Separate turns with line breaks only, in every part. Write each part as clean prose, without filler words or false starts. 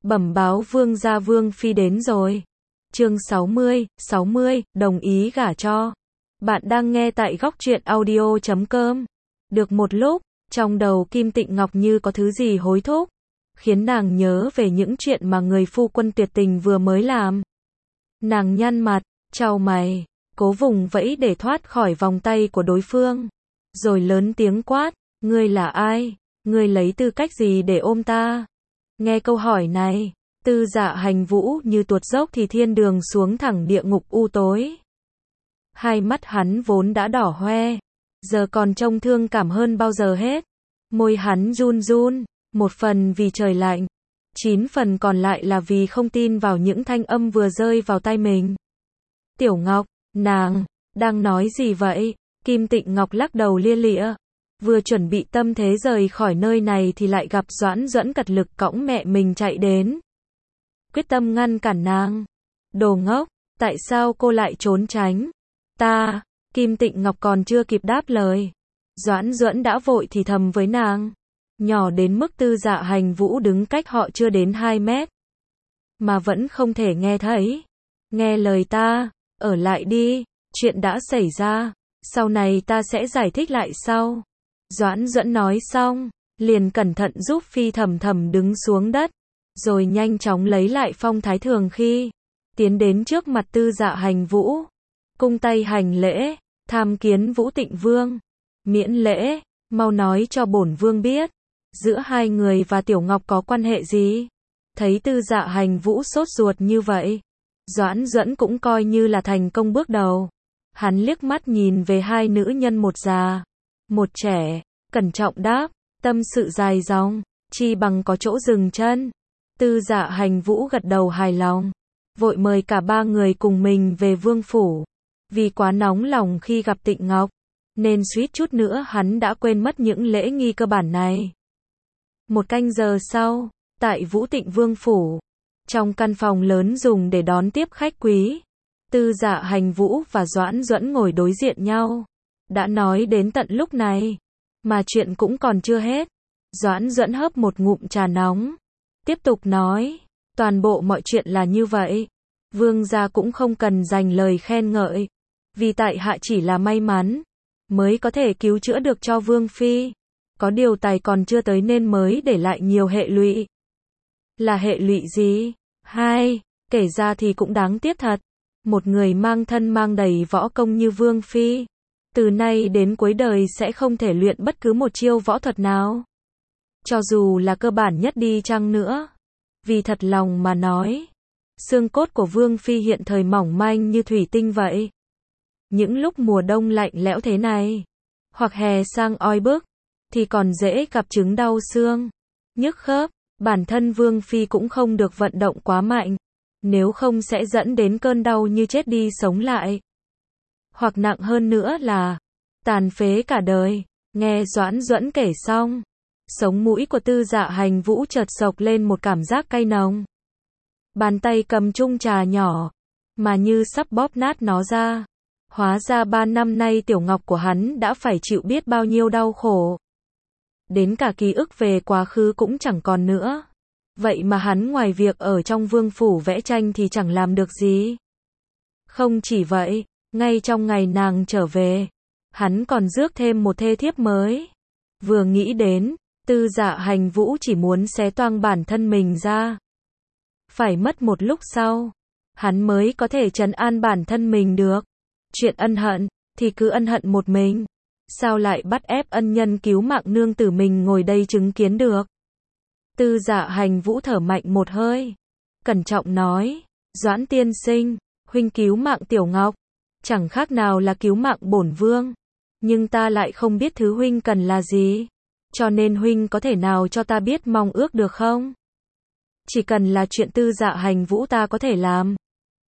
Bẩm báo vương gia vương phi đến rồi. Chương 60, đồng ý gả cho. Bạn đang nghe tại góc truyện audio.com. Được một lúc, trong đầu Kim Tịnh Ngọc như có thứ gì hối thúc, khiến nàng nhớ về những chuyện mà người phu quân tuyệt tình vừa mới làm. Nàng nhăn mặt, chau mày, cố vùng vẫy để thoát khỏi vòng tay của đối phương, rồi lớn tiếng quát, ngươi là ai? Ngươi lấy tư cách gì để ôm ta? Nghe câu hỏi này, Tư Dạ Hành Vũ như tuột dốc thì thiên đường xuống thẳng địa ngục u tối. Hai mắt hắn vốn đã đỏ hoe, giờ còn trông thương cảm hơn bao giờ hết. Môi hắn run run, một phần vì trời lạnh, 9 phần còn lại là vì không tin vào những thanh âm vừa rơi vào tai mình. Tiểu Ngọc, nàng đang nói gì vậy? Kim Tịnh Ngọc lắc đầu lia lịa, vừa chuẩn bị tâm thế rời khỏi nơi này thì lại gặp Doãn Duẫn cật lực cõng mẹ mình chạy đến, quyết tâm ngăn cản nàng. Đồ ngốc, tại sao cô lại trốn tránh ta? Kim Tịnh Ngọc còn chưa kịp đáp lời, Doãn Duẫn đã vội thì thầm với nàng, nhỏ đến mức Tư Dạ Hành Vũ đứng cách họ chưa đến 2 mét, mà vẫn không thể nghe thấy. Nghe lời ta, ở lại đi, chuyện đã xảy ra, sau này ta sẽ giải thích lại sau. Doãn Duẫn nói xong, liền cẩn thận giúp Phi Thầm Thầm đứng xuống đất, rồi nhanh chóng lấy lại phong thái thường khi tiến đến trước mặt Tư Dạ Hành Vũ, cung tay hành lễ, tham kiến Vũ Tịnh Vương. Miễn lễ, mau nói cho bổn vương biết, giữa hai người và Tiểu Ngọc có quan hệ gì? Thấy Tư Dạ Hành Vũ sốt ruột như vậy, Doãn Duẫn cũng coi như là thành công bước đầu. Hắn liếc mắt nhìn về hai nữ nhân, một già, một trẻ, cẩn trọng đáp, tâm sự dài dòng, chi bằng có chỗ dừng chân. Tư Dạ Hành Vũ gật đầu hài lòng, vội mời cả ba người cùng mình về vương phủ. Vì quá nóng lòng khi gặp Tịnh Ngọc, nên suýt chút nữa hắn đã quên mất những lễ nghi cơ bản này. Một canh giờ sau, tại Vũ Tịnh Vương phủ, trong căn phòng lớn dùng để đón tiếp khách quý, Tư Dạ Hành Vũ và Doãn Duẫn ngồi đối diện nhau. Đã nói đến tận lúc này, mà chuyện cũng còn chưa hết. Doãn Duẫn hớp một ngụm trà nóng, tiếp tục nói, toàn bộ mọi chuyện là như vậy. Vương gia cũng không cần dành lời khen ngợi, vì tại hạ chỉ là may mắn mới có thể cứu chữa được cho Vương phi. Có điều tài còn chưa tới nên mới để lại nhiều hệ lụy. Là hệ lụy gì? Hai, kể ra thì cũng đáng tiếc thật. Một người mang thân mang đầy võ công như Vương phi, từ nay đến cuối đời sẽ không thể luyện bất cứ một chiêu võ thuật nào, cho dù là cơ bản nhất đi chăng nữa. Vì thật lòng mà nói, xương cốt của Vương phi hiện thời mỏng manh như thủy tinh vậy. Những lúc mùa đông lạnh lẽo thế này, hoặc hè sang oi bức, thì còn dễ gặp chứng đau xương, nhức khớp. Bản thân Vương phi cũng không được vận động quá mạnh, nếu không sẽ dẫn đến cơn đau như chết đi sống lại. Hoặc nặng hơn nữa là tàn phế cả đời. Nghe Doãn Duẫn kể xong, sống mũi của Tư Dạ Hành Vũ chợt xộc lên một cảm giác cay nồng. Bàn tay cầm chung trà nhỏ, mà như sắp bóp nát nó ra. Hóa ra 3 năm nay Tiểu Ngọc của hắn đã phải chịu biết bao nhiêu đau khổ. Đến cả ký ức về quá khứ cũng chẳng còn nữa. Vậy mà hắn ngoài việc ở trong vương phủ vẽ tranh thì chẳng làm được gì. Không chỉ vậy, ngay trong ngày nàng trở về, hắn còn rước thêm một thê thiếp mới. Vừa nghĩ đến, Tư Dạ Hành Vũ chỉ muốn xé toang bản thân mình ra. Phải mất một lúc sau, hắn mới có thể trấn an bản thân mình được. Chuyện ân hận, thì cứ ân hận một mình. Sao lại bắt ép ân nhân cứu mạng nương tử mình ngồi đây chứng kiến được? Tư Dạ Hành Vũ thở mạnh một hơi, cẩn trọng nói, Doãn tiên sinh, huynh cứu mạng Tiểu Ngọc, chẳng khác nào là cứu mạng bổn vương. Nhưng ta lại không biết thứ huynh cần là gì, cho nên huynh có thể nào cho ta biết mong ước được không? Chỉ cần là chuyện Tư Dạ Hành Vũ ta có thể làm.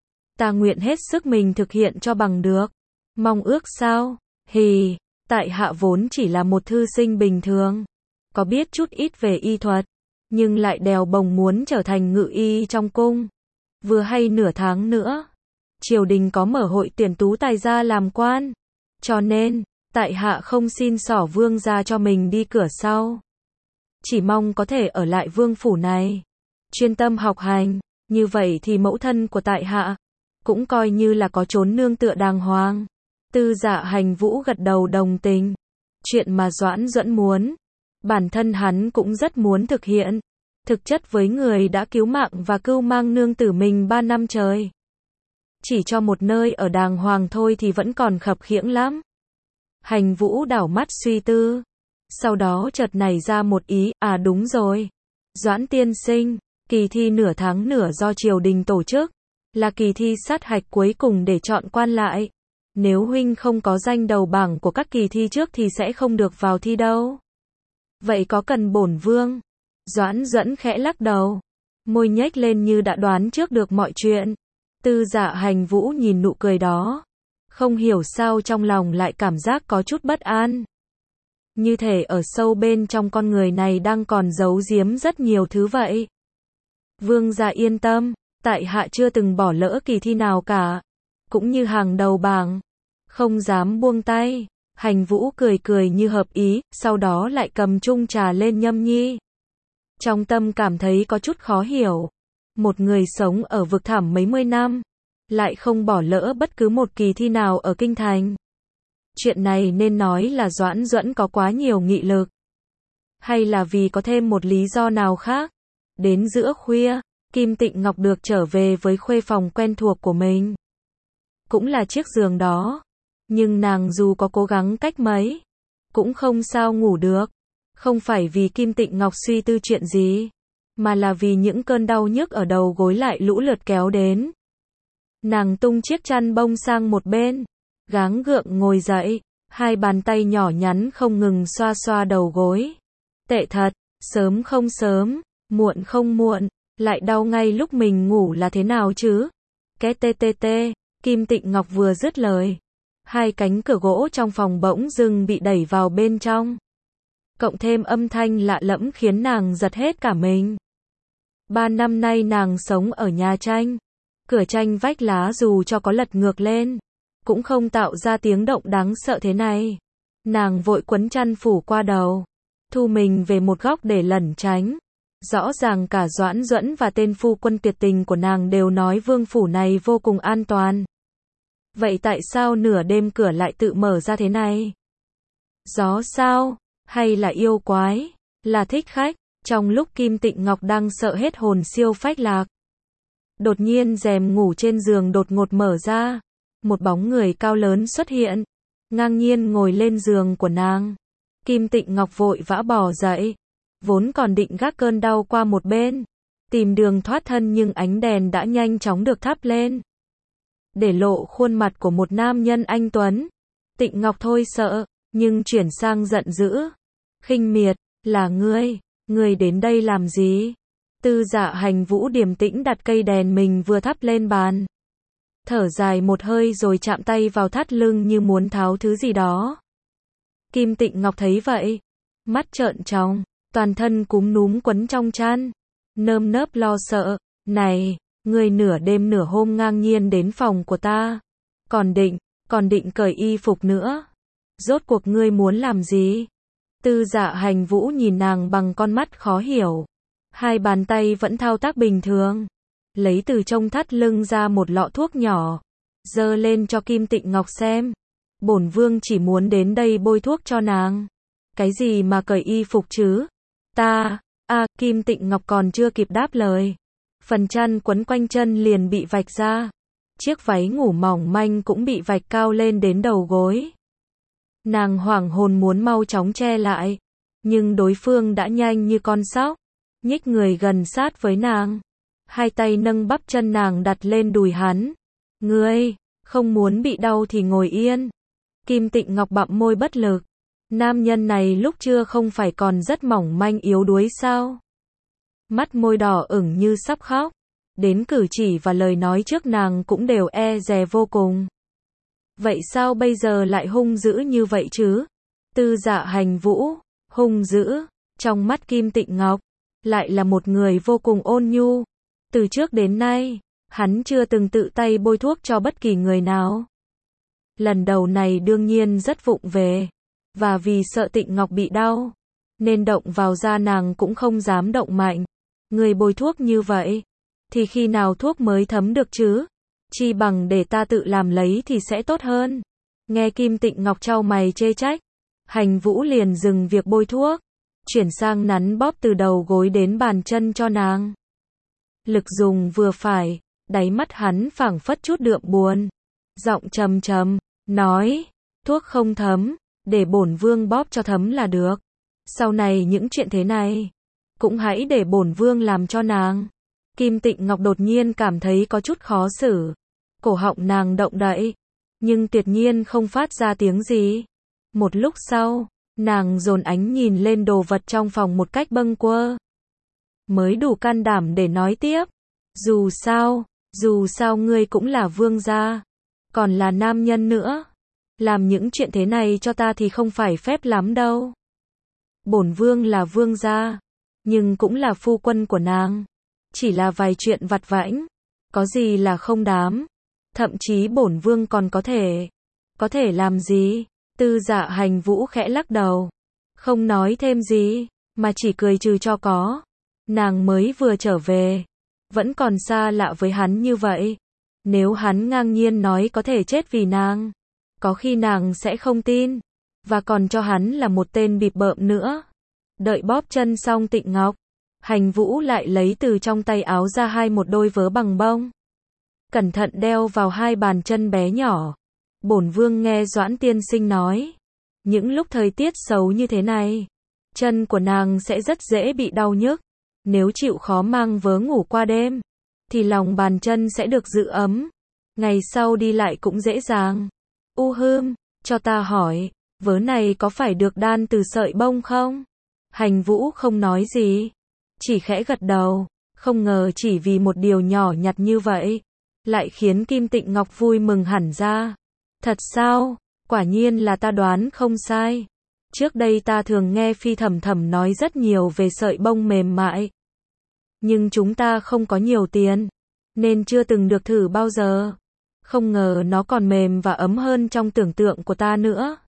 Ta nguyện hết sức mình thực hiện cho bằng được. Mong ước sao? Hì, tại hạ vốn chỉ là một thư sinh bình thường, có biết chút ít về y thuật, nhưng lại đèo bồng muốn trở thành ngự y trong cung. Vừa hay nửa tháng nữa, triều đình có mở hội tuyển tú tài gia làm quan, cho nên tại hạ không xin xỏ vương gia cho mình đi cửa sau, chỉ mong có thể ở lại vương phủ này, chuyên tâm học hành, như vậy thì mẫu thân của tại hạ cũng coi như là có chốn nương tựa đàng hoàng. Tư Dạ Hành Vũ gật đầu đồng tình. Chuyện mà Doãn Duẫn muốn, bản thân hắn cũng rất muốn thực hiện. Thực chất với người đã cứu mạng và cưu mang nương tử mình 3 năm trời. Chỉ cho một nơi ở đàng hoàng thôi thì vẫn còn khập khiễng lắm. Hành Vũ đảo mắt suy tư. Sau đó chợt nảy ra một ý, à đúng rồi. Doãn tiên sinh, kỳ thi nửa tháng nửa do triều đình tổ chức, là kỳ thi sát hạch cuối cùng để chọn quan lại. Nếu huynh không có danh đầu bảng của các kỳ thi trước thì sẽ không được vào thi đâu. Vậy có cần bổn vương? Doãn Duẫn khẽ lắc đầu, môi nhếch lên như đã đoán trước được mọi chuyện. Tư Dạ Hành Vũ nhìn nụ cười đó, không hiểu sao trong lòng lại cảm giác có chút bất an. Như thể ở sâu bên trong con người này đang còn giấu giếm rất nhiều thứ vậy. Vương gia yên tâm, tại hạ chưa từng bỏ lỡ kỳ thi nào cả, cũng như hàng đầu bảng, không dám buông tay. Hành Vũ cười cười như hợp ý, sau đó lại cầm chung trà lên nhâm nhi. Trong tâm cảm thấy có chút khó hiểu. Một người sống ở vực thẳm mấy mươi năm, lại không bỏ lỡ bất cứ một kỳ thi nào ở kinh thành. Chuyện này nên nói là Doãn Duẫn có quá nhiều nghị lực, hay là vì có thêm một lý do nào khác. Đến giữa khuya, Kim Tịnh Ngọc được trở về với khuê phòng quen thuộc của mình. Cũng là chiếc giường đó. Nhưng nàng dù có cố gắng cách mấy, cũng không sao ngủ được. Không phải vì Kim Tịnh Ngọc suy tư chuyện gì, mà là vì những cơn đau nhức ở đầu gối lại lũ lượt kéo đến. Nàng tung chiếc chăn bông sang một bên, gắng gượng ngồi dậy, hai bàn tay nhỏ nhắn không ngừng xoa xoa đầu gối. Tệ thật, sớm không sớm, muộn không muộn, lại đau ngay lúc mình ngủ là thế nào chứ? Két tê tê tê, Kim Tịnh Ngọc vừa dứt lời, hai cánh cửa gỗ trong phòng bỗng dưng bị đẩy vào bên trong. Cộng thêm âm thanh lạ lẫm khiến nàng giật hết cả mình. 3 năm nay nàng sống ở nhà tranh. Cửa tranh vách lá dù cho có lật ngược lên, cũng không tạo ra tiếng động đáng sợ thế này. Nàng vội quấn chăn phủ qua đầu, thu mình về một góc để lẩn tránh. Rõ ràng cả Doãn Duẫn và tên phu quân tuyệt tình của nàng đều nói vương phủ này vô cùng an toàn. Vậy tại sao nửa đêm cửa lại tự mở ra thế này? Gió sao? Hay là yêu quái? Là thích khách? Trong lúc Kim Tịnh Ngọc đang sợ hết hồn siêu phách lạc, đột nhiên rèm ngủ trên giường đột ngột mở ra. Một bóng người cao lớn xuất hiện, ngang nhiên ngồi lên giường của nàng. Kim Tịnh Ngọc vội vã bò dậy, vốn còn định gác cơn đau qua một bên, tìm đường thoát thân, nhưng ánh đèn đã nhanh chóng được thắp lên, để lộ khuôn mặt của một nam nhân anh tuấn. Tịnh Ngọc thôi sợ, nhưng chuyển sang giận dữ. Khinh miệt, là ngươi đến đây làm gì? Tư Dạ Hành Vũ điềm tĩnh đặt cây đèn mình vừa thắp lên bàn. Thở dài một hơi rồi chạm tay vào thắt lưng như muốn tháo thứ gì đó. Kim Tịnh Ngọc thấy vậy, mắt trợn tròn, toàn thân cúm núm quấn trong chăn, nơm nớp lo sợ. Này, ngươi nửa đêm nửa hôm ngang nhiên đến phòng của ta, còn định cởi y phục nữa. Rốt cuộc ngươi muốn làm gì? Tư Dạ Hành Vũ nhìn nàng bằng con mắt khó hiểu. Hai bàn tay vẫn thao tác bình thường, lấy từ trong thắt lưng ra một lọ thuốc nhỏ, giơ lên cho Kim Tịnh Ngọc xem. Bổn vương chỉ muốn đến đây bôi thuốc cho nàng. Cái gì mà cởi y phục chứ? Kim Tịnh Ngọc còn chưa kịp đáp lời, phần chăn quấn quanh chân liền bị vạch ra. Chiếc váy ngủ mỏng manh cũng bị vạch cao lên đến đầu gối. Nàng hoảng hồn muốn mau chóng che lại, nhưng đối phương đã nhanh như con sóc, nhích người gần sát với nàng. Hai tay nâng bắp chân nàng đặt lên đùi hắn. Ngươi, không muốn bị đau thì ngồi yên. Kim Tịnh Ngọc bặm môi bất lực. Nam nhân này lúc trưa không phải còn rất mỏng manh yếu đuối sao? Mắt môi đỏ ửng như sắp khóc. Đến cử chỉ và lời nói trước nàng cũng đều e dè vô cùng. Vậy sao bây giờ lại hung dữ như vậy chứ? Tư Dạ Hành Vũ, hung dữ, trong mắt Kim Tịnh Ngọc, lại là một người vô cùng ôn nhu. Từ trước đến nay, hắn chưa từng tự tay bôi thuốc cho bất kỳ người nào. Lần đầu này đương nhiên rất vụng về, và vì sợ Tịnh Ngọc bị đau, nên động vào da nàng cũng không dám động mạnh. Người bôi thuốc như vậy, thì khi nào thuốc mới thấm được chứ? Chi bằng để ta tự làm lấy thì sẽ tốt hơn. Nghe Kim Tịnh Ngọc chau mày chê trách, Hành Vũ liền dừng việc bôi thuốc, chuyển sang nắn bóp từ đầu gối đến bàn chân cho nàng. Lực dùng vừa phải, đáy mắt hắn phảng phất chút đượm buồn. Giọng trầm trầm, nói, thuốc không thấm, để bổn vương bóp cho thấm là được. Sau này những chuyện thế này, cũng hãy để bổn vương làm cho nàng. Kim Tịnh Ngọc đột nhiên cảm thấy có chút khó xử. Cổ họng nàng động đậy, nhưng tuyệt nhiên không phát ra tiếng gì. Một lúc sau, nàng dồn ánh nhìn lên đồ vật trong phòng một cách bâng quơ. Mới đủ can đảm để nói tiếp. Dù sao ngươi cũng là vương gia, còn là nam nhân nữa. Làm những chuyện thế này cho ta thì không phải phép lắm đâu. Bổn vương là vương gia, nhưng cũng là phu quân của nàng. Chỉ là vài chuyện vặt vãnh, có gì là không đám. Thậm chí bổn vương còn có thể làm gì? Tư Dạ Hành Vũ khẽ lắc đầu, không nói thêm gì, mà chỉ cười trừ cho có. Nàng mới vừa trở về, vẫn còn xa lạ với hắn như vậy. Nếu hắn ngang nhiên nói có thể chết vì nàng, có khi nàng sẽ không tin, và còn cho hắn là một tên bịp bợm nữa. Đợi bóp chân xong Tịnh Ngọc, Hành Vũ lại lấy từ trong tay áo ra một đôi vớ bằng bông. Cẩn thận đeo vào hai bàn chân bé nhỏ. Bổn vương nghe Doãn tiên sinh nói, những lúc thời tiết xấu như thế này, chân của nàng sẽ rất dễ bị đau nhức. Nếu chịu khó mang vớ ngủ qua đêm, thì lòng bàn chân sẽ được giữ ấm. Ngày sau đi lại cũng dễ dàng. Cho ta hỏi, vớ này có phải được đan từ sợi bông không? Hành Vũ không nói gì, chỉ khẽ gật đầu. Không ngờ chỉ vì một điều nhỏ nhặt như vậy, lại khiến Kim Tịnh Ngọc vui mừng hẳn ra. Thật sao? Quả nhiên là ta đoán không sai. Trước đây ta thường nghe Phi Thẩm Thẩm nói rất nhiều về sợi bông mềm mại. Nhưng chúng ta không có nhiều tiền, nên chưa từng được thử bao giờ. Không ngờ nó còn mềm và ấm hơn trong tưởng tượng của ta nữa.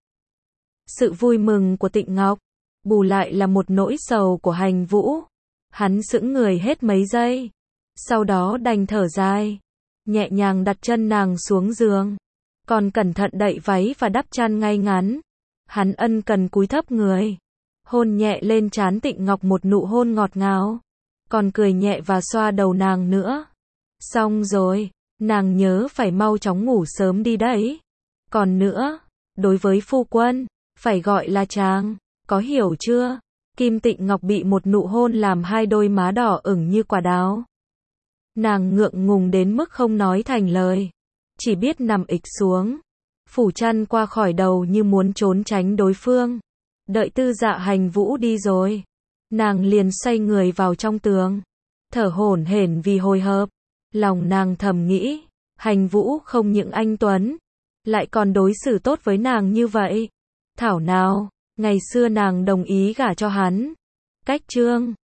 Sự vui mừng của Tịnh Ngọc, bù lại là một nỗi sầu của Hành Vũ. Hắn sững người hết mấy giây, sau đó đành thở dài, nhẹ nhàng đặt chân nàng xuống giường, còn cẩn thận đậy váy và đắp chăn ngay ngắn. Hắn ân cần cúi thấp người, hôn nhẹ lên trán Tịnh Ngọc một nụ hôn ngọt ngào, còn cười nhẹ và xoa đầu nàng nữa. Xong rồi, nàng nhớ phải mau chóng ngủ sớm đi đấy. Còn nữa, đối với phu quân, phải gọi là chàng, có hiểu chưa? Kim Tịnh Ngọc bị một nụ hôn làm hai đôi má đỏ ửng như quả đào. Nàng ngượng ngùng đến mức không nói thành lời, chỉ biết nằm ịch xuống, phủ chăn qua khỏi đầu như muốn trốn tránh đối phương. Đợi Tư Dạ Hành Vũ đi rồi, nàng liền xoay người vào trong tường, thở hổn hển vì hồi hộp. Lòng nàng thầm nghĩ, Hành Vũ không những anh tuấn, lại còn đối xử tốt với nàng như vậy. Thảo nào, ngày xưa nàng đồng ý gả cho hắn. Cách chương